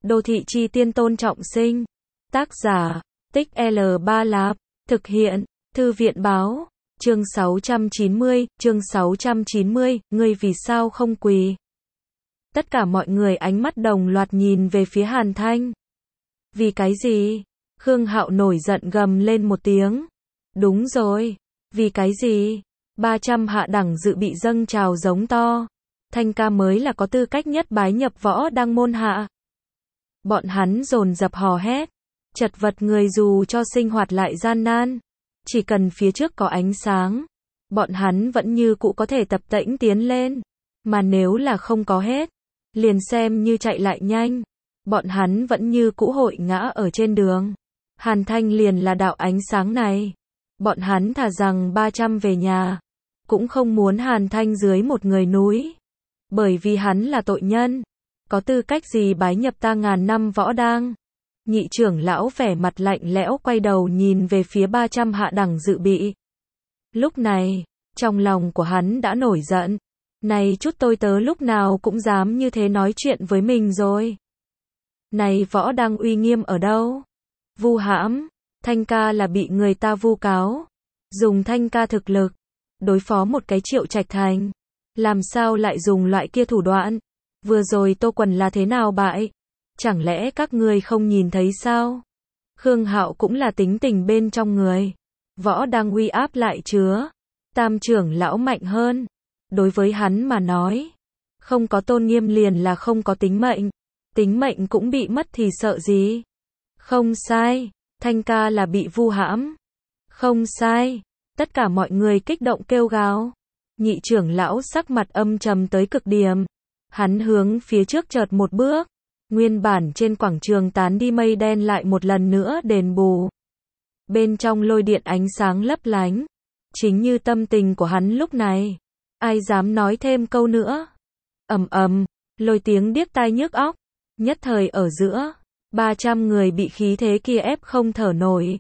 Đô thị chi tiên Tôn Trọng Sinh. Tác giả, Tích L3 Lạp. Thực hiện, Thư viện báo. Chương 690, ngươi vì sao không quỳ? Tất cả mọi người ánh mắt đồng loạt nhìn về phía Hàn Thanh. Vì cái gì? Khương Hạo nổi giận gầm lên một tiếng. Đúng rồi, vì cái gì? 300 hạ đẳng dự bị dâng trào giống to. Thanh ca mới là có tư cách nhất bái nhập võ đăng môn hạ. Bọn hắn dồn dập hò hét. Chật vật người dù cho sinh hoạt lại gian nan. Chỉ cần phía trước có ánh sáng. Bọn hắn vẫn như cũ có thể tập tễnh tiến lên. Mà nếu là không có hết. Liền xem như chạy lại nhanh. Bọn hắn vẫn như cũ hội ngã ở trên đường. Hàn Thanh liền là đạo ánh sáng này. Bọn hắn thà rằng 300 về nhà. Cũng không muốn Hàn Thanh dưới một người núi. Bởi vì hắn là tội nhân. Có tư cách gì bái nhập ta ngàn năm võ đang. Nhị trưởng lão vẻ mặt lạnh lẽo quay đầu nhìn về phía 300 hạ đẳng dự bị. Lúc này, trong lòng của hắn đã nổi giận. Này chút tôi tớ lúc nào cũng dám như thế nói chuyện với mình rồi. Này võ đang uy nghiêm ở đâu? Vu hãm, Thanh ca là bị người ta vu cáo. Dùng Thanh ca thực lực, đối phó một cái Triệu Trạch Thành. Làm sao lại dùng loại kia thủ đoạn? Vừa rồi Tô Quần là thế nào bại? Chẳng lẽ các ngươi không nhìn thấy sao? Khương Hạo cũng là tính tình bên trong người. Võ đang uy áp lại chứa. Tam trưởng lão mạnh hơn. Đối với hắn mà nói. Không có tôn nghiêm liền là không có tính mệnh. Tính mệnh cũng bị mất thì sợ gì? Không sai. Thanh ca là bị vu hãm. Không sai. Tất cả mọi người kích động kêu gào. Nhị trưởng lão sắc mặt âm trầm tới cực điểm. Hắn hướng phía trước chợt một bước. Nguyên bản trên quảng trường tán đi mây đen lại một lần nữa đền bù. Bên trong lôi điện ánh sáng lấp lánh. Chính như tâm tình của hắn lúc này. Ai dám nói thêm câu nữa? Ầm ầm, lôi tiếng điếc tai nhức óc. Nhất thời ở giữa, 300 người bị khí thế kia ép không thở nổi.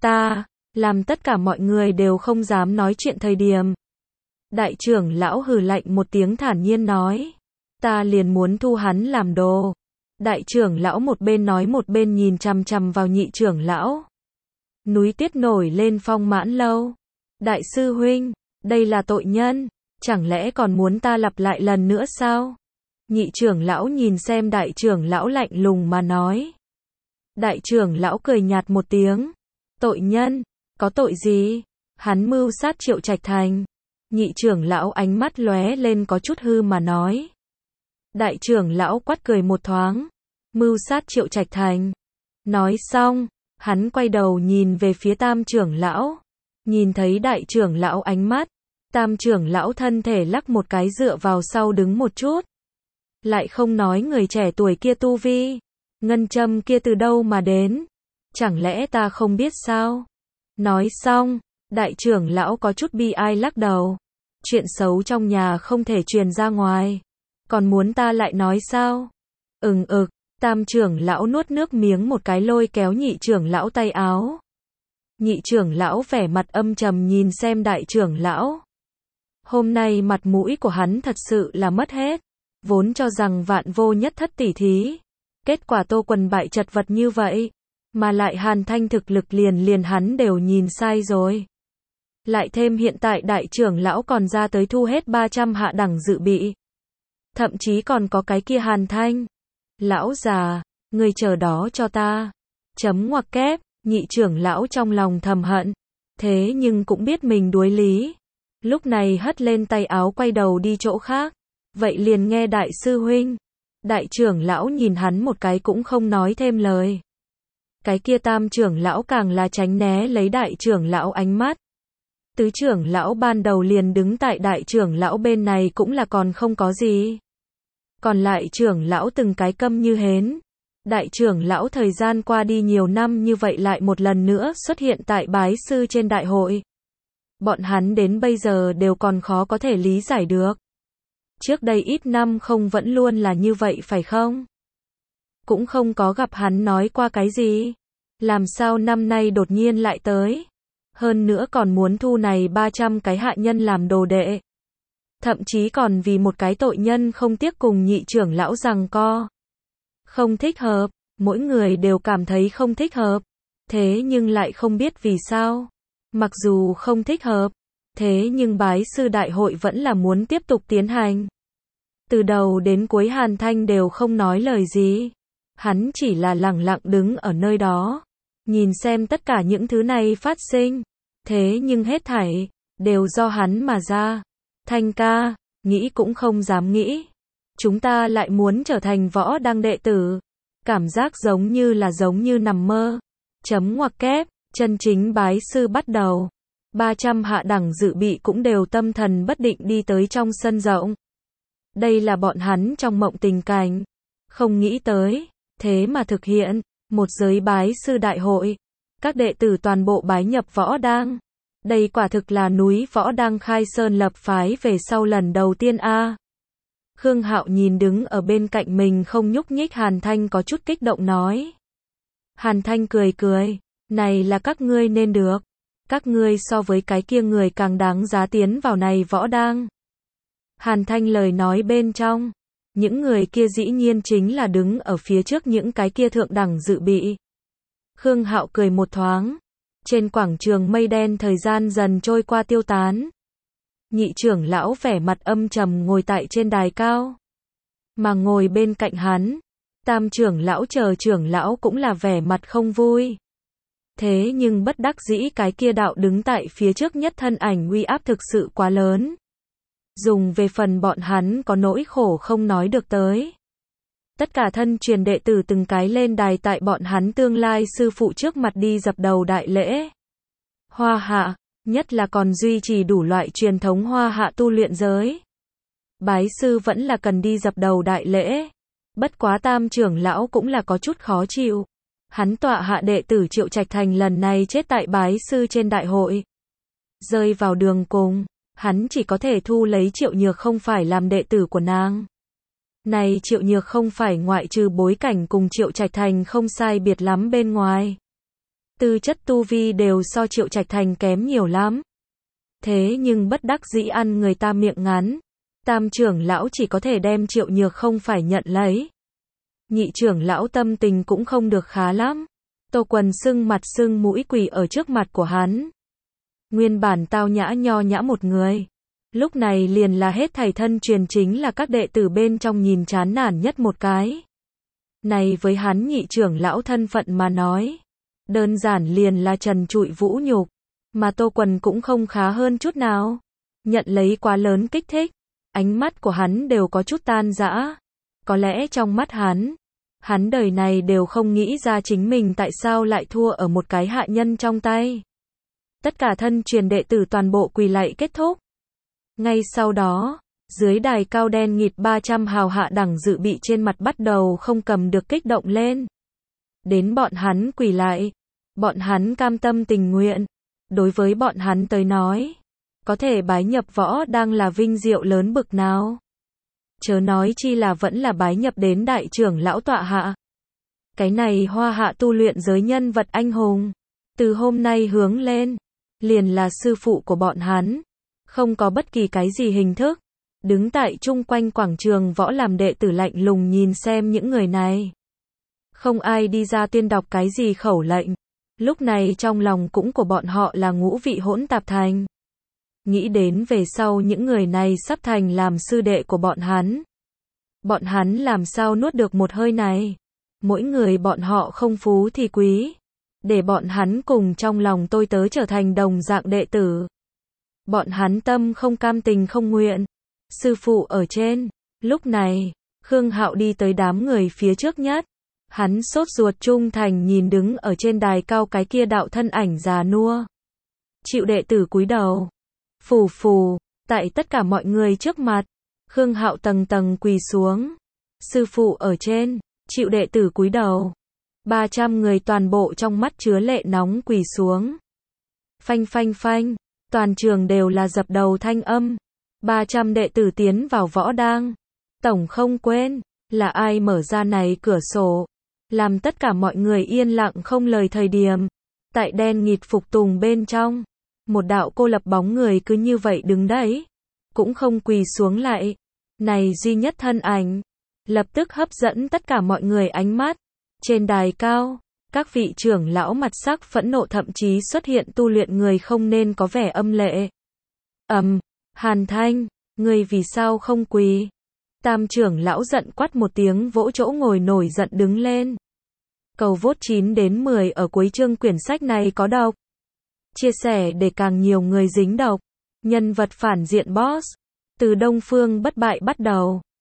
Làm tất cả mọi người đều không dám nói chuyện thời điểm. Đại trưởng lão hừ lạnh một tiếng thản nhiên nói. Ta liền muốn thu hắn làm đồ. Đại trưởng lão một bên nói một bên nhìn chằm chằm vào nhị trưởng lão. Núi Tiết nổi lên phong mãn lâu. Đại sư huynh, đây là tội nhân. Chẳng lẽ còn muốn ta lặp lại lần nữa sao? Nhị trưởng lão nhìn xem đại trưởng lão lạnh lùng mà nói. Đại trưởng lão cười nhạt một tiếng. Tội nhân, có tội gì? Hắn mưu sát Triệu Trạch Thành. Nhị trưởng lão ánh mắt lóe lên có chút hư mà nói. Đại trưởng lão quát cười một thoáng. Mưu sát Triệu Trạch Thành. Nói xong, hắn quay đầu nhìn về phía tam trưởng lão. Nhìn thấy đại trưởng lão ánh mắt. Tam trưởng lão thân thể lắc một cái dựa vào sau đứng một chút. Lại không nói người trẻ tuổi kia tu vi. Ngân châm kia từ đâu mà đến? Chẳng lẽ ta không biết sao? Nói xong, đại trưởng lão có chút bi ai lắc đầu. Chuyện xấu trong nhà không thể truyền ra ngoài. Còn muốn ta lại nói sao? Tam trưởng lão nuốt nước miếng một cái lôi kéo nhị trưởng lão tay áo. Nhị trưởng lão vẻ mặt âm trầm nhìn xem đại trưởng lão. Hôm nay mặt mũi của hắn thật sự là mất hết. Vốn cho rằng vạn vô nhất thất tỷ thí. Kết quả Tô Quần bại chật vật như vậy. Mà lại Hàn Thanh thực lực liền hắn đều nhìn sai rồi. Lại thêm hiện tại đại trưởng lão còn ra tới thu hết 300 hạ đẳng dự bị. Thậm chí còn có cái kia Hàn Thanh. Lão già, người chờ đó cho ta. Chấm ngoặc kép, nhị trưởng lão trong lòng thầm hận. Thế nhưng cũng biết mình đuối lý. Lúc này hất lên tay áo quay đầu đi chỗ khác. Vậy liền nghe đại sư huynh. Đại trưởng lão nhìn hắn một cái cũng không nói thêm lời. Cái kia tam trưởng lão càng là tránh né lấy đại trưởng lão ánh mắt. Tứ trưởng lão ban đầu liền đứng tại đại trưởng lão bên này cũng là còn không có gì. Còn lại trưởng lão từng cái câm như hến. Đại trưởng lão thời gian qua đi nhiều năm như vậy lại một lần nữa xuất hiện tại bái sư trên đại hội. Bọn hắn đến bây giờ đều còn khó có thể lý giải được. Trước đây ít năm không vẫn luôn là như vậy phải không? Cũng không có gặp hắn nói qua cái gì. Làm sao năm nay đột nhiên lại tới? Hơn nữa còn muốn thu này 300 cái hạ nhân làm đồ đệ. Thậm chí còn vì một cái tội nhân không tiếc cùng nhị trưởng lão giằng co. Không thích hợp, mỗi người đều cảm thấy không thích hợp. Thế nhưng lại không biết vì sao. Mặc dù không thích hợp, thế nhưng bái sư đại hội vẫn là muốn tiếp tục tiến hành. Từ đầu đến cuối Hàn Thanh đều không nói lời gì. Hắn chỉ là lặng lặng đứng ở nơi đó, nhìn xem tất cả những thứ này phát sinh. Thế nhưng hết thảy đều do hắn mà ra. Thanh ca, nghĩ cũng không dám nghĩ. Chúng ta lại muốn trở thành võ đăng đệ tử. Cảm giác giống như nằm mơ. Chấm ngoặc kép, chân chính bái sư bắt đầu. 300 hạ đẳng dự bị cũng đều tâm thần bất định đi tới trong sân rộng. Đây là bọn hắn trong mộng tình cảnh. Không nghĩ tới, thế mà thực hiện, một giới bái sư đại hội. Các đệ tử toàn bộ bái nhập võ đăng. Đây quả thực là núi võ đăng khai sơn lập phái về sau lần đầu tiên a. Khương Hạo nhìn đứng ở bên cạnh mình không nhúc nhích Hàn Thanh có chút kích động nói. Hàn Thanh cười cười, này là các ngươi nên được. Các ngươi so với cái kia người càng đáng giá tiến vào này võ đăng. Hàn Thanh lời nói bên trong, những người kia dĩ nhiên chính là đứng ở phía trước những cái kia thượng đẳng dự bị. Khương Hạo cười một thoáng. Trên quảng trường mây đen thời gian dần trôi qua tiêu tán. Nhị trưởng lão vẻ mặt âm trầm ngồi tại trên đài cao. Mà ngồi bên cạnh hắn, tam trưởng lão chờ trưởng lão cũng là vẻ mặt không vui. Thế nhưng bất đắc dĩ cái kia đạo đứng tại phía trước nhất thân ảnh uy áp thực sự quá lớn. Dùng về phần bọn hắn có nỗi khổ không nói được tới. Tất cả thân truyền đệ tử từng cái lên đài tại bọn hắn tương lai sư phụ trước mặt đi dập đầu đại lễ. Hoa hạ, nhất là còn duy trì đủ loại truyền thống hoa hạ tu luyện giới. Bái sư vẫn là cần đi dập đầu đại lễ. Bất quá tam trưởng lão cũng là có chút khó chịu. Hắn tọa hạ đệ tử Triệu Trạch Thành lần này chết tại bái sư trên đại hội. Rơi vào đường cùng, hắn chỉ có thể thu lấy Triệu Nhược không phải làm đệ tử của nàng. Này Triệu Nhược không phải ngoại trừ bối cảnh cùng Triệu Trạch Thành không sai biệt lắm bên ngoài. Tư chất tu vi đều so Triệu Trạch Thành kém nhiều lắm. Thế nhưng bất đắc dĩ ăn người ta miệng ngắn. Tam trưởng lão chỉ có thể đem Triệu Nhược không phải nhận lấy. Nhị trưởng lão tâm tình cũng không được khá lắm. Tô Quần sưng mặt sưng mũi quỳ ở trước mặt của hắn. Nguyên bản tao nhã nho nhã một người. Lúc này liền là hết thảy thân truyền chính là các đệ tử bên trong nhìn chán nản nhất một cái. Này với hắn nhị trưởng lão thân phận mà nói. Đơn giản liền là trần trụi vũ nhục. Mà Tô Quần cũng không khá hơn chút nào. Nhận lấy quá lớn kích thích. Ánh mắt của hắn đều có chút tan rã. Có lẽ trong mắt hắn đời này đều không nghĩ ra chính mình tại sao lại thua ở một cái hạ nhân trong tay. Tất cả thân truyền đệ tử toàn bộ quỳ lạy kết thúc. Ngay sau đó, dưới đài cao đen nghịt 300 hào hạ đẳng dự bị trên mặt bắt đầu không cầm được kích động lên. Đến bọn hắn quỳ lại, bọn hắn cam tâm tình nguyện. Đối với bọn hắn tới nói, có thể bái nhập võ đang là vinh diệu lớn bực nào. Chớ nói chi là vẫn là bái nhập đến đại trưởng lão tọa hạ. Cái này hoa hạ tu luyện giới nhân vật anh hùng. Từ hôm nay hướng lên, liền là sư phụ của bọn hắn. Không có bất kỳ cái gì hình thức. Đứng tại chung quanh quảng trường võ làm đệ tử lạnh lùng nhìn xem những người này. Không ai đi ra tuyên đọc cái gì khẩu lệnh. Lúc này trong lòng cũng của bọn họ là ngũ vị hỗn tạp thành. Nghĩ đến về sau những người này sắp thành làm sư đệ của bọn hắn. Bọn hắn làm sao nuốt được một hơi này. Mỗi người bọn họ không phú thì quý. Để bọn hắn cùng trong lòng tôi tớ trở thành đồng dạng đệ tử. Bọn hắn tâm không cam tình không nguyện. Sư phụ ở trên. Lúc này, Khương Hạo đi tới đám người phía trước nhất. Hắn sốt ruột trung thành nhìn đứng ở trên đài cao cái kia đạo thân ảnh già nua. Chịu đệ tử cúi đầu. Phù phù, tại tất cả mọi người trước mặt, Khương Hạo tầng tầng quỳ xuống. Sư phụ ở trên, chịu đệ tử cúi đầu. 300 người toàn bộ trong mắt chứa lệ nóng quỳ xuống. Phanh phanh phanh, toàn trường đều là dập đầu thanh âm. 300 đệ tử tiến vào võ đang. Tổng không quên, là ai mở ra này cửa sổ. Làm tất cả mọi người yên lặng không lời thời điểm. Tại đen nghịt phục tùng bên trong. Một đạo cô lập bóng người cứ như vậy đứng đấy. Cũng không quỳ xuống lại. Này duy nhất thân ảnh. lập tức hấp dẫn tất cả mọi người ánh mắt. Trên đài cao, các vị trưởng lão mặt sắc phẫn nộ thậm chí xuất hiện tu luyện người không nên có vẻ âm lệ. Hàn Thanh, ngươi vì sao không quỳ? Tam trưởng lão giận quát một tiếng vỗ chỗ ngồi nổi giận đứng lên. Cầu vote 9 đến 10 ở cuối chương quyển sách này có độc. Chia sẻ để càng nhiều người dính độc. Nhân vật phản diện boss. Từ Đông Phương bất bại bắt đầu.